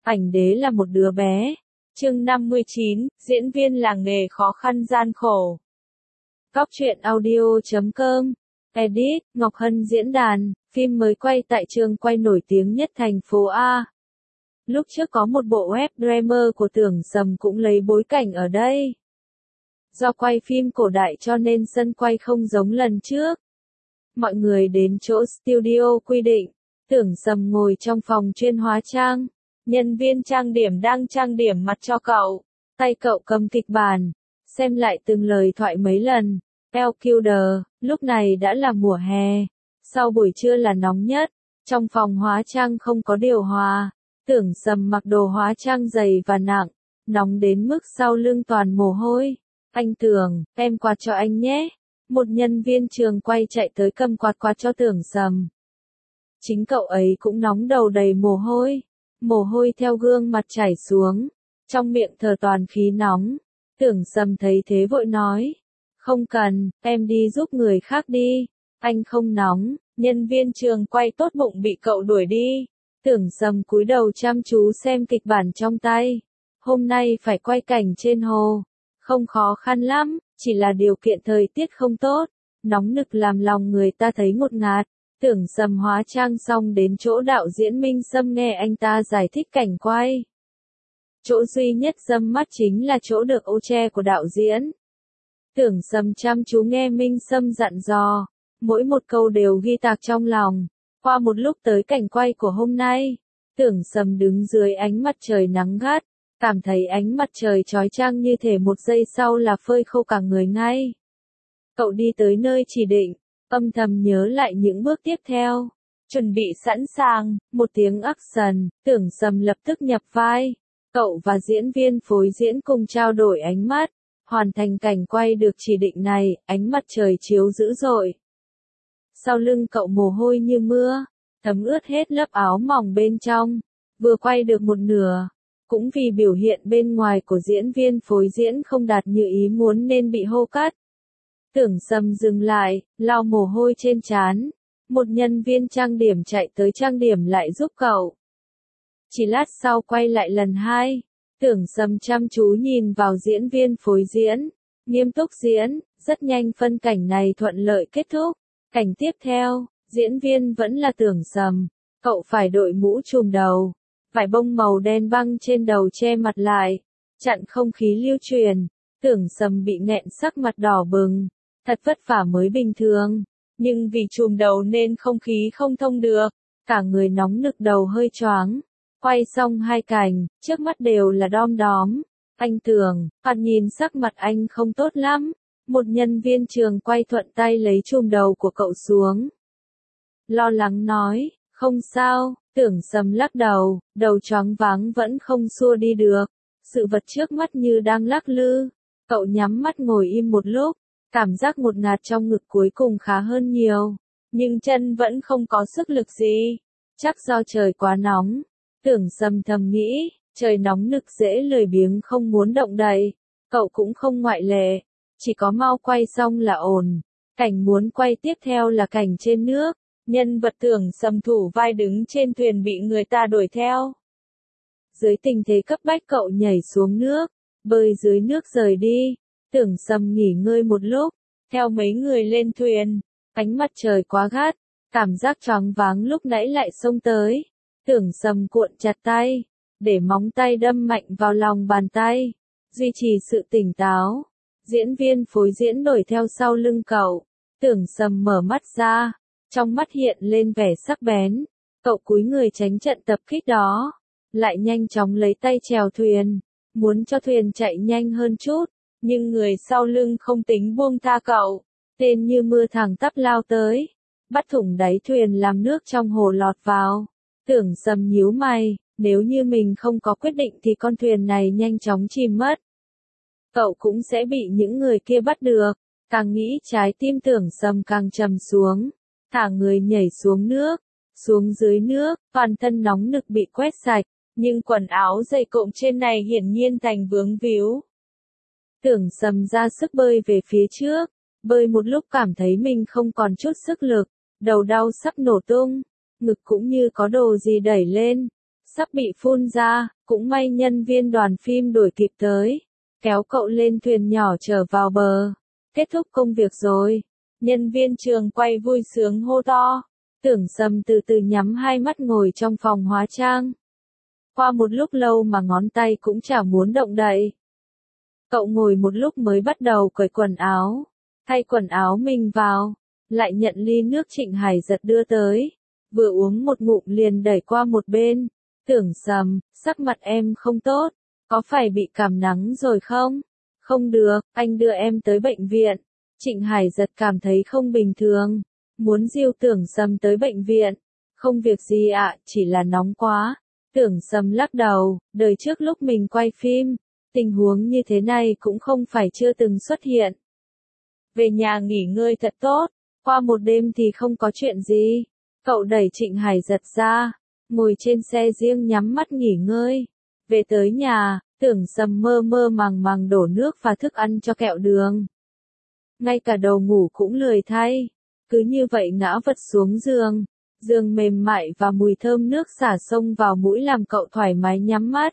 Ảnh đế là một đứa bé. Chương 59, diễn viên làng nghề khó khăn gian khổ. Cóc truyện audio.com. Edit, Ngọc Hân diễn đàn, phim mới quay tại trường quay nổi tiếng nhất thành phố A. Lúc trước có một bộ web drama của Tưởng Sầm cũng lấy bối cảnh ở đây. Do quay phim cổ đại cho nên sân quay không giống lần trước. Mọi người đến chỗ studio quy định. Tưởng Sầm ngồi trong phòng chuyên hóa trang. Nhân viên trang điểm đang trang điểm mặt cho cậu. Tay cậu cầm kịch bản. Xem lại từng lời thoại mấy lần. LQD, lúc này đã là mùa hè. Sau buổi trưa là nóng nhất. Trong phòng hóa trang không có điều hòa. Tưởng Sầm mặc đồ hóa trang dày và nặng. Nóng đến mức sau lưng toàn mồ hôi. Anh Tưởng, em quạt cho anh nhé. Một nhân viên trường quay chạy tới cầm quạt cho Tưởng Sầm. Chính cậu ấy cũng nóng đầu đầy mồ hôi. Mồ hôi theo gương mặt chảy xuống. Trong miệng thở toàn khí nóng. Tưởng Sầm thấy thế vội nói. Không cần, em đi giúp người khác đi. Anh không nóng. Nhân viên trường quay tốt bụng bị cậu đuổi đi. Tưởng Sầm cúi đầu chăm chú xem kịch bản trong tay. Hôm nay phải quay cảnh trên hồ. Không khó khăn lắm, chỉ là điều kiện thời tiết không tốt. Nóng nực làm lòng người ta thấy ngột ngạt. Tưởng Sầm hóa trang xong đến chỗ đạo diễn Minh Sâm nghe anh ta giải thích cảnh quay. Chỗ duy nhất râm mắt chính là chỗ được ô che của đạo diễn. Tưởng Sầm chăm chú nghe Minh Sâm dặn dò. Mỗi một câu đều ghi tạc trong lòng. Qua một lúc tới cảnh quay của hôm nay. Tưởng Sầm đứng dưới ánh mặt trời nắng gắt. Cảm thấy ánh mặt trời chói chang như thể một giây sau là phơi khô cả người ngay. Cậu đi tới nơi chỉ định. Âm thầm nhớ lại những bước tiếp theo. Chuẩn bị sẵn sàng, một tiếng action, Tưởng Sầm lập tức nhập vai. Cậu và diễn viên phối diễn cùng trao đổi ánh mắt. Hoàn thành cảnh quay được chỉ định này, ánh mặt trời chiếu dữ dội. Sau lưng cậu mồ hôi như mưa, thấm ướt hết lớp áo mỏng bên trong. Vừa quay được một nửa. Cũng vì biểu hiện bên ngoài của diễn viên phối diễn không đạt như ý muốn nên bị hô cắt. Tưởng Sầm dừng lại, lau mồ hôi trên trán. Một nhân viên trang điểm chạy tới trang điểm lại giúp cậu. Chỉ lát sau quay lại lần hai. Tưởng Sầm chăm chú nhìn vào diễn viên phối diễn. Nghiêm túc diễn, rất nhanh phân cảnh này thuận lợi kết thúc. Cảnh tiếp theo, diễn viên vẫn là Tưởng Sầm. Cậu phải đội mũ trùm đầu. Vải bông màu đen băng trên đầu che mặt lại. Chặn không khí lưu truyền. Tưởng Sầm bị nghẹn sắc mặt đỏ bừng. Thật vất vả mới bình thường. Nhưng vì trùm đầu nên không khí không thông được. Cả người nóng nực đầu hơi choáng. Quay xong hai cảnh, trước mắt đều là đom đóm. Anh Tưởng, thoạt nhìn sắc mặt anh không tốt lắm. Một nhân viên trường quay thuận tay lấy trùm đầu của cậu xuống. Lo lắng nói, không sao. Tưởng Sầm lắc đầu, đầu choáng váng vẫn không xua đi được. Sự vật trước mắt như đang lắc lư. Cậu nhắm mắt ngồi im một lúc. Cảm giác ngột ngạt trong ngực cuối cùng khá hơn nhiều. Nhưng chân vẫn không có sức lực gì. Chắc do trời quá nóng. Tưởng Sầm thầm nghĩ, trời nóng nực dễ lười biếng không muốn động đậy. Cậu cũng không ngoại lệ. Chỉ có mau quay xong là ổn. Cảnh muốn quay tiếp theo là cảnh trên nước. Nhân vật Tưởng Sầm thủ vai đứng trên thuyền bị người ta đuổi theo. Dưới tình thế cấp bách cậu nhảy xuống nước. Bơi dưới nước rời đi. Tưởng Sầm nghỉ ngơi một lúc. Theo mấy người lên thuyền. Ánh mặt trời quá gắt. Cảm giác choáng váng lúc nãy lại xông tới. Tưởng Sầm cuộn chặt tay. Để móng tay đâm mạnh vào lòng bàn tay. Duy trì sự tỉnh táo. Diễn viên phối diễn đuổi theo sau lưng cậu. Tưởng Sầm mở mắt ra. Trong mắt hiện lên vẻ sắc bén. Cậu cúi người tránh trận tập kích đó. Lại nhanh chóng lấy tay chèo thuyền. Muốn cho thuyền chạy nhanh hơn chút. Nhưng người sau lưng không tính buông tha cậu. Tên như mưa thẳng tắp lao tới. Bắt thủng đáy thuyền làm nước trong hồ lọt vào. Tưởng Sầm nhíu mày. Nếu như mình không có quyết định thì con thuyền này nhanh chóng chìm mất. Cậu cũng sẽ bị những người kia bắt được. Càng nghĩ trái tim Tưởng Sầm càng trầm xuống. Thả người nhảy xuống nước. Xuống dưới nước, toàn thân nóng nực bị quét sạch. Nhưng quần áo dày cộm trên này hiển nhiên thành vướng víu. Tưởng Sầm ra sức bơi về phía trước. Bơi một lúc cảm thấy mình không còn chút sức lực. Đầu đau sắp nổ tung. Ngực cũng như có đồ gì đẩy lên. Sắp bị phun ra, Cũng may nhân viên đoàn phim đuổi kịp tới, kéo cậu lên thuyền nhỏ trở vào bờ. Kết thúc công việc rồi. Nhân viên trường quay vui sướng hô to. Tưởng Sầm từ từ nhắm hai mắt ngồi trong phòng hóa trang. Qua một lúc lâu mà ngón tay cũng chả muốn động đậy. Cậu ngồi một lúc mới bắt đầu cởi quần áo. Thay quần áo mình vào. Lại nhận ly nước Trịnh Hải Giật đưa tới. Vừa uống một ngụm liền đẩy qua một bên. Tưởng Sầm, sắc mặt em không tốt. Có phải bị cảm nắng rồi không? Không được, anh đưa em tới bệnh viện. Trịnh Hải Giật cảm thấy không bình thường. Muốn dìu Tưởng Sầm tới bệnh viện. Không việc gì ạ, chỉ là nóng quá. Tưởng Sầm lắc đầu, đời trước lúc mình quay phim, tình huống như thế này cũng không phải chưa từng xuất hiện. Về nhà nghỉ ngơi thật tốt, qua một đêm thì không có chuyện gì. Cậu đẩy Trịnh Hải Giật ra, ngồi trên xe riêng nhắm mắt nghỉ ngơi. Về tới nhà, Tưởng Sầm mơ mơ màng màng đổ nước và thức ăn cho Kẹo Đường. Ngay cả đầu ngủ cũng lười thay, cứ như vậy ngã vật xuống giường. Giường mềm mại và mùi thơm nước xả xông vào mũi làm cậu thoải mái nhắm mắt.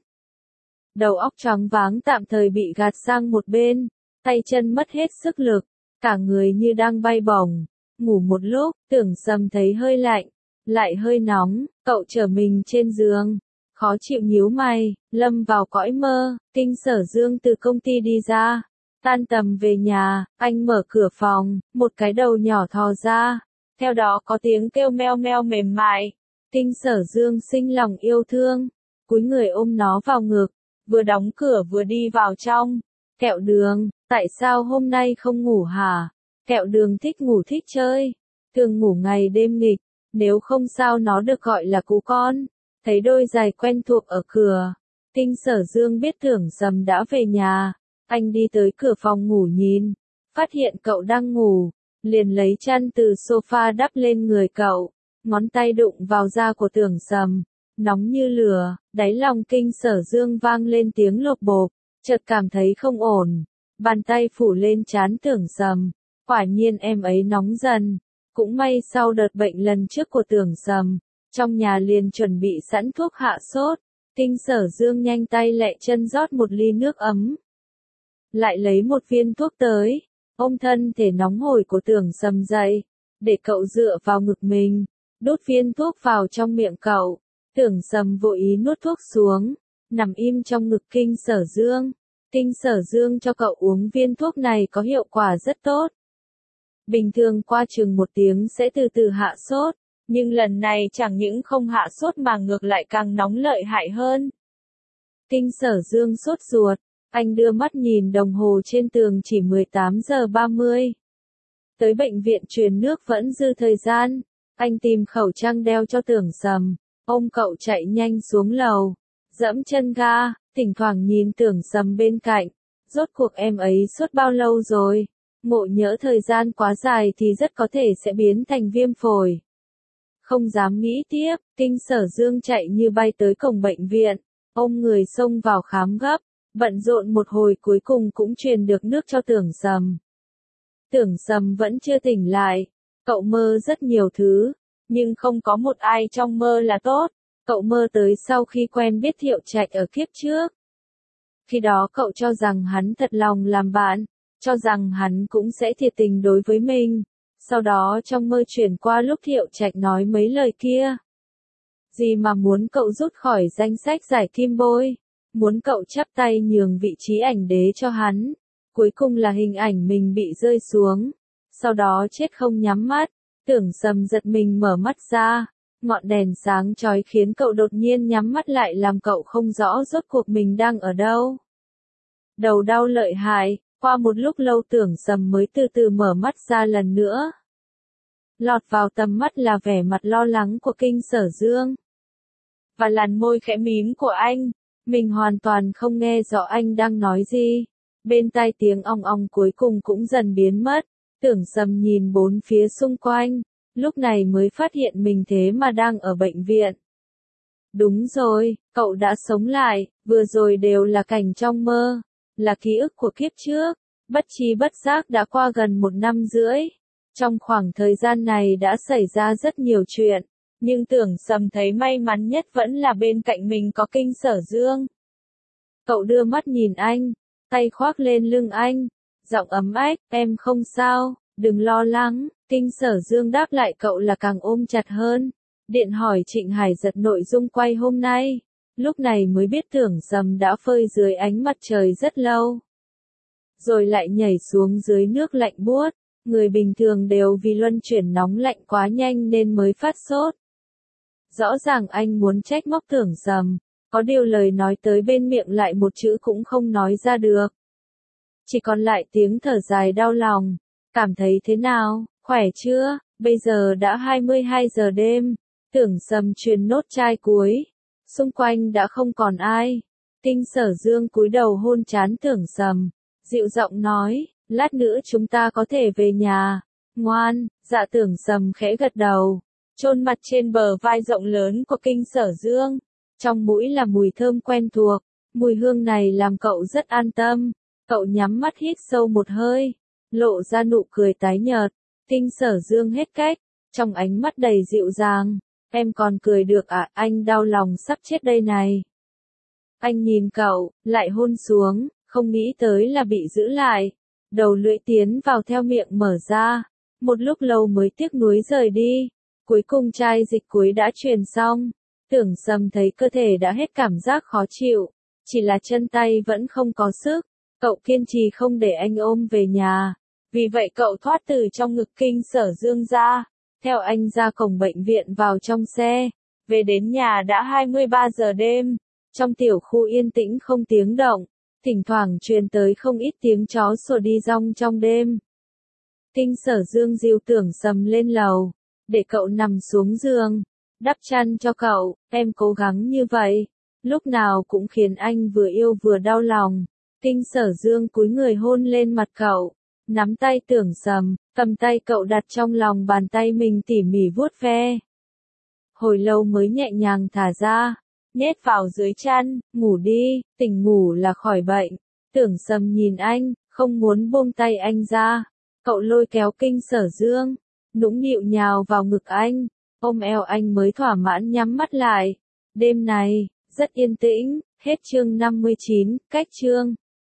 Đầu óc choáng váng tạm thời bị gạt sang một bên, tay chân mất hết sức lực, cả người như đang bay bổng. Ngủ một lúc, Tưởng Sầm thấy hơi lạnh, lại hơi nóng, cậu trở mình trên giường, khó chịu nhíu mày, lâm vào cõi mơ. Kinh Sở Dương từ công ty đi ra, tan tầm về nhà, anh mở cửa phòng, một cái đầu nhỏ thò ra. Theo đó có tiếng kêu meo meo mềm mại. Kinh Sở Dương sinh lòng yêu thương, cúi người ôm nó vào ngực, vừa đóng cửa vừa đi vào trong. Kẹo Đường, tại sao hôm nay không ngủ hả? Kẹo Đường thích ngủ thích chơi, thường ngủ ngày đêm nghịch, nếu không sao nó được gọi là cú con. Thấy đôi giày quen thuộc ở cửa, Kinh Sở Dương biết Tưởng Sầm đã về nhà. Anh đi tới cửa phòng ngủ nhìn, phát hiện cậu đang ngủ. Liền lấy chăn từ sofa đắp lên người cậu, ngón tay đụng vào da của Tưởng Sầm, nóng như lửa. Đáy lòng Kinh Sở Dương vang lên tiếng lộp bộp, chợt cảm thấy không ổn, bàn tay phủ lên trán Tưởng Sầm, quả nhiên em ấy nóng dần. Cũng may sau đợt bệnh lần trước của Tưởng Sầm, trong nhà liền chuẩn bị sẵn thuốc hạ sốt. Kinh Sở Dương nhanh tay lẹ chân rót một ly nước ấm, lại lấy một viên thuốc tới. Ôm thân thể nóng hổi của Tưởng Sầm dậy, để cậu dựa vào ngực mình, đút viên thuốc vào trong miệng cậu. Tưởng Sầm vội ý nuốt thuốc xuống, nằm im trong ngực Kinh Sở Dương. Kinh Sở Dương cho cậu uống viên thuốc này có hiệu quả rất tốt. Bình thường qua chừng một tiếng sẽ từ từ hạ sốt, nhưng lần này chẳng những không hạ sốt mà ngược lại càng nóng lợi hại hơn. Kinh Sở Dương sốt ruột. Anh đưa mắt nhìn đồng hồ trên tường chỉ 18 giờ 30. Tới bệnh viện truyền nước vẫn dư thời gian. Anh tìm khẩu trang đeo cho Tưởng Sầm, ôm cậu chạy nhanh xuống lầu, dẫm chân ga, thỉnh thoảng nhìn Tưởng Sầm bên cạnh. Rốt cuộc em ấy sốt bao lâu rồi? Ngộ nhỡ thời gian quá dài thì rất có thể sẽ biến thành viêm phổi. Không dám nghĩ tiếp, Kinh Sở Dương chạy như bay tới cổng bệnh viện, ôm người xông vào khám gấp. Bận rộn một hồi cuối cùng cũng truyền được nước cho Tưởng Sầm. Tưởng Sầm vẫn chưa tỉnh lại. Cậu mơ rất nhiều thứ, nhưng không có một ai trong mơ là tốt. Cậu mơ tới sau khi quen biết Thiệu Trạch ở kiếp trước. Khi đó cậu cho rằng hắn thật lòng làm bạn, cho rằng hắn cũng sẽ thiệt tình đối với mình. Sau đó trong mơ chuyển qua lúc Thiệu Trạch nói mấy lời kia. Gì mà muốn cậu rút khỏi danh sách giải kim bôi. Muốn cậu chắp tay nhường vị trí ảnh đế cho hắn. Cuối cùng là hình ảnh mình bị rơi xuống. Sau đó chết không nhắm mắt. Tưởng Sầm giật mình mở mắt ra. Ngọn đèn sáng chói khiến cậu đột nhiên nhắm mắt lại làm cậu không rõ rốt cuộc mình đang ở đâu. Đầu đau lợi hại. Qua một lúc lâu Tưởng Sầm mới từ từ mở mắt ra lần nữa. Lọt vào tầm mắt là vẻ mặt lo lắng của Kinh Sở Dương. Và làn môi khẽ mím của anh. Mình hoàn toàn không nghe rõ anh đang nói gì. Bên tai tiếng ong ong cuối cùng cũng dần biến mất. Tưởng Sầm nhìn bốn phía xung quanh. Lúc này mới phát hiện mình thế mà đang ở bệnh viện. Đúng rồi, cậu đã sống lại. Vừa rồi đều là cảnh trong mơ. Là ký ức của kiếp trước. Bất tri bất giác đã qua gần 1 năm rưỡi. Trong khoảng thời gian này đã xảy ra rất nhiều chuyện. Nhưng Tưởng Sầm thấy may mắn nhất vẫn là bên cạnh mình có Kinh Sở Dương. Cậu đưa mắt nhìn anh, tay khoác lên lưng anh, giọng ấm ách, em không sao, đừng lo lắng. Kinh Sở Dương đáp lại cậu là càng ôm chặt hơn. Điện hỏi Trịnh Hải Giật nội dung quay hôm nay. Lúc này mới biết Tưởng Sầm đã phơi dưới ánh mặt trời rất lâu. Rồi lại nhảy xuống dưới nước lạnh buốt. Người bình thường đều vì luân chuyển nóng lạnh quá nhanh nên mới phát sốt. Rõ ràng anh muốn trách móc Tưởng Sầm, có điều lời nói tới bên miệng lại một chữ cũng không nói ra được. Chỉ còn lại tiếng thở dài đau lòng. Cảm thấy thế nào, khỏe chưa? Bây giờ đã 22 giờ đêm. Tưởng Sầm truyền nốt chai cuối. Xung quanh đã không còn ai. Kinh Sở Dương cúi đầu hôn trán Tưởng Sầm, dịu giọng nói, lát nữa chúng ta có thể về nhà. Ngoan, dạ. Tưởng Sầm khẽ gật đầu, chôn mặt trên bờ vai rộng lớn của Kinh Sở Dương. Trong mũi là mùi thơm quen thuộc, mùi hương này làm cậu rất an tâm. Cậu nhắm mắt hít sâu một hơi, lộ ra nụ cười tái nhợt. Kinh Sở Dương hết cách, trong ánh mắt đầy dịu dàng. Em còn cười được à, anh đau lòng sắp chết đây này. Anh nhìn cậu, lại hôn xuống, không nghĩ tới là bị giữ lại. Đầu lưỡi tiến vào theo miệng mở ra. Một lúc lâu mới tiếc nuối rời đi. Cuối cùng chai dịch cuối đã truyền xong. Tưởng Sầm thấy cơ thể đã hết cảm giác khó chịu. Chỉ là chân tay vẫn không có sức. Cậu kiên trì không để anh ôm về nhà. Vì vậy cậu thoát từ trong ngực Kinh Sở Dương ra. Theo anh ra cổng bệnh viện vào trong xe. Về đến nhà đã 23 giờ đêm. Trong tiểu khu yên tĩnh không tiếng động. Thỉnh thoảng truyền tới không ít tiếng chó sủa đi rong trong đêm. Kinh Sở Dương dìu Tưởng Sầm lên lầu. Để cậu nằm xuống giường. Đắp chăn cho cậu. Em cố gắng như vậy. Lúc nào cũng khiến anh vừa yêu vừa đau lòng. Kinh Sở Dương cúi người hôn lên mặt cậu. Nắm tay Tưởng Sầm, cầm tay cậu đặt trong lòng bàn tay mình tỉ mỉ vuốt ve. Hồi lâu mới nhẹ nhàng thả ra, nhét vào dưới chăn, ngủ đi, tỉnh ngủ là khỏi bệnh. Tưởng Sầm nhìn anh, không muốn buông tay anh ra. Cậu lôi kéo Kinh Sở Dương, nũng nịu nhào vào ngực anh, ôm eo anh mới thỏa mãn nhắm mắt lại. Đêm này, rất yên tĩnh, hết chương 59, cách chương.